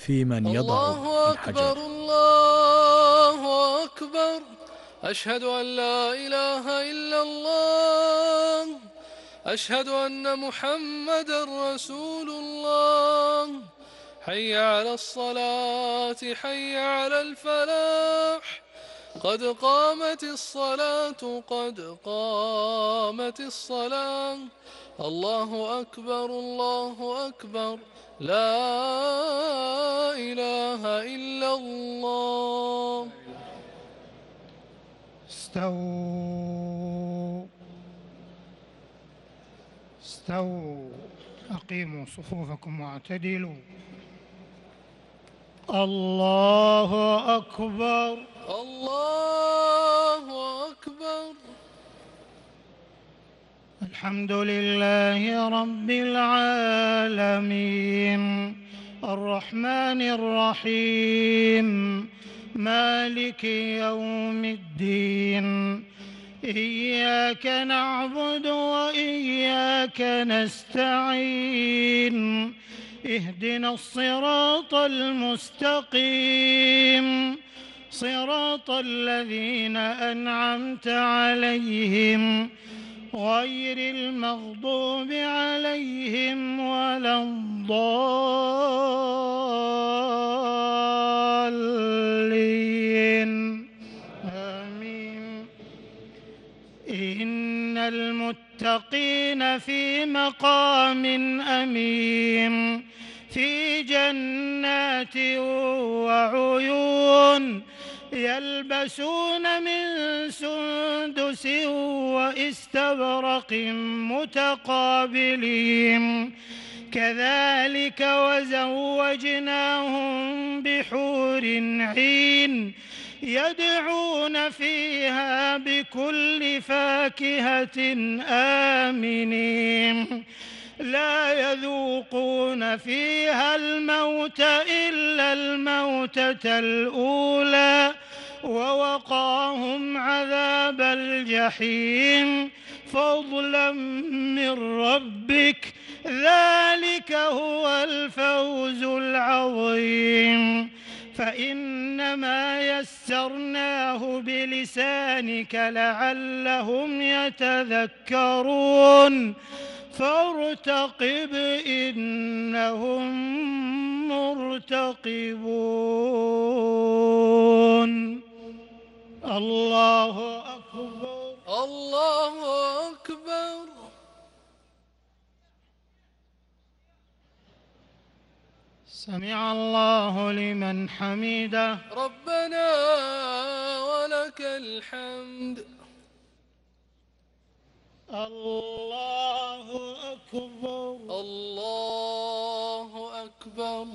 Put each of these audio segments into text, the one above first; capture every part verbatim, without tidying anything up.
في من يضع الله الحجر. أكبر الله أكبر. أشهد أن لا إله إلا الله. أشهد أن محمدا رسول الله. حي على الصلاة حي على الفلاح. قد قامت الصلاة قد قامت الصلاة. الله أكبر الله أكبر. لا إله إلا الله. استووا استووا أقيموا صفوفكم واعتدلوا. الله أكبر. الله أكبر. الحمد لله رب العالمين الرحمن الرحيم مالك يوم الدين. إياك نعبد وإياك نستعين. اهدنا الصراط المستقيم صراط الذين أنعمت عليهم غير المغضوب عليهم ولا الضالين آمين. إن المتقين في مقام أمين في جنات وعيون يلبسون من سندس وإستبرق متقابلين كذلك وزوجناهم بحور عين يدعون فيها بكل فاكهة آمنين لا يذوقون فيها الموت إلا الموتة الأولى ووقاهم عذاب الجحيم فضلا من ربك ذلك هو الفوز العظيم. فإنما يسرناه بلسانك لعلهم يتذكرون فارتقب إنهم مرتقبون. الله أكبر. الله أكبر. سمع الله لمن حمده. ربنا ولك الحمد. الله أكبر. الله أكبر.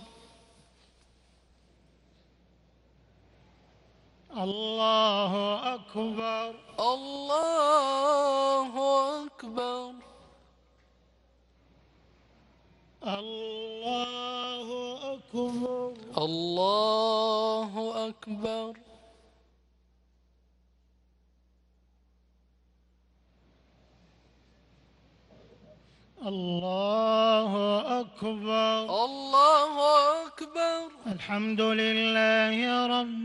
الله أكبر. الله أكبر. الله أكبر. الله أكبر. الله أكبر. الله أكبر. الحمد لله رب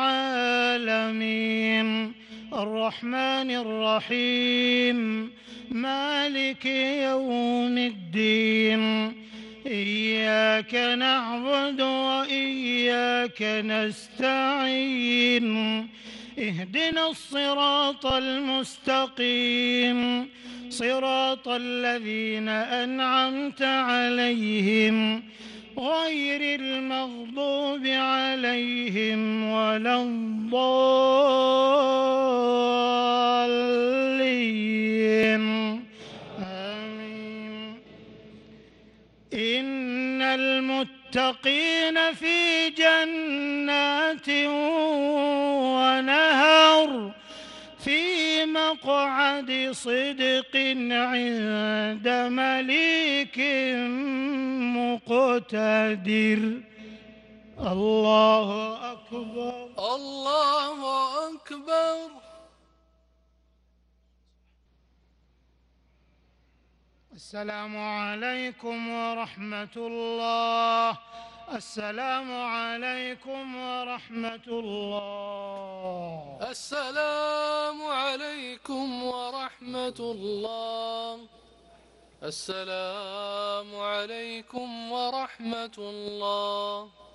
العالمين الرحمن الرحيم مالك يوم الدين. إياك نعبد وإياك نستعين. اهدنا الصراط المستقيم صراط الذين أنعمت عليهم غير المغضوب عليهم ولا الضالين آمين. إن المتقين في جنات ونهر في مقعد صدق عند مليك مقتدر. الله أكبر. الله أكبر. السلام عليكم ورحمة الله. السلام عليكم ورحمة الله. السلام عليكم ورحمة الله. السلام عليكم ورحمة الله.